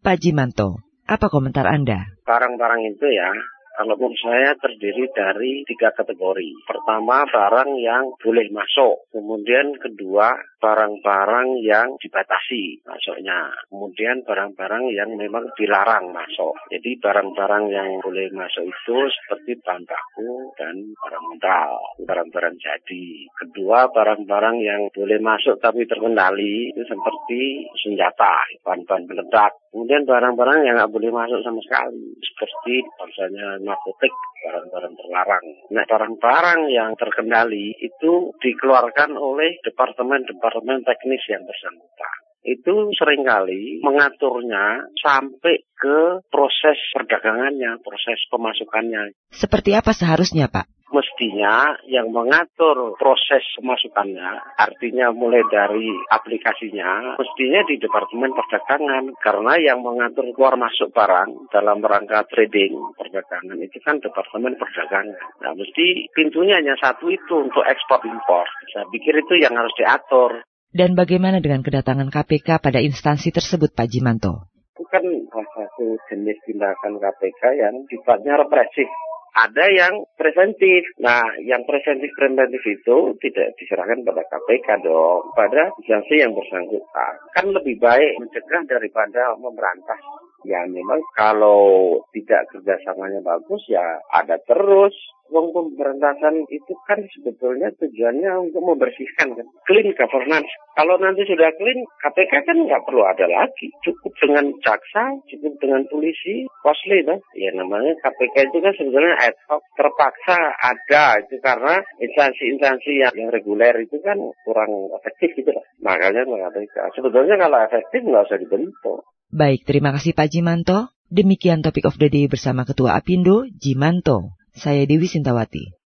Pak Jimanto, apa komentar Anda? Barang-barang itu ya, kalau menurut saya terdiri dari 3 kategori. Pertama, barang yang boleh masuk. Kemudian kedua, barang-barang yang dibatasi masuknya. Kemudian barang-barang yang memang dilarang masuk. Jadi barang-barang yang boleh masuk itu seperti bahan baku dan barang modal, barang-barang jadi. Kedua, barang-barang yang boleh masuk tapi terkendali itu seperti senjata, bahan-bahan peledak. Kemudian barang-barang yang nggak boleh masuk sama sekali, seperti misalnya narkotik, barang-barang terlarang. Nah, barang-barang yang terkendali itu dikeluarkan oleh departemen teknis yang bersangkutan. Itu seringkali mengaturnya sampai ke proses perdagangannya, proses pemasukannya. Seperti apa seharusnya, Pak? Mestinya yang mengatur proses pemasukannya, artinya mulai dari aplikasinya, mestinya di Departemen Perdagangan. Karena yang mengatur keluar masuk barang dalam rangka trading perdagangan itu kan Departemen Perdagangan. Nah, mesti pintunya hanya satu itu untuk ekspor impor. Saya pikir itu yang harus diatur. Dan bagaimana dengan kedatangan KPK pada instansi tersebut, Pak Jimanto? Itu kan salah satu jenis tindakan KPK yang sifatnya represif. Ada yang preventif. Nah, yang preventif itu tidak diserahkan pada KPK dong, pada instansi yang bersangkutan. Kan lebih baik mencegah daripada memberantas. Ya memang kalau tidak kerjasamanya bagus ya ada terus. Pemberantasan itu kan sebetulnya tujuannya untuk membersihkan kan. Clean governance. Kalau nanti sudah clean, KPK kan nggak perlu ada lagi. Cukup dengan jaksa, cukup dengan polisi, Posli kan. Ya namanya KPK itu kan sebetulnya ad hoc. Terpaksa ada itu karena instansi-instansi yang reguler itu kan kurang efektif gitu lah. Makanya KPK. Sebetulnya kalau efektif nggak usah dibentuk. Baik, terima kasih Pak Jimanto. Demikian Topik of the Day bersama Ketua Apindo, Jimanto. Saya Dewi Sintawati.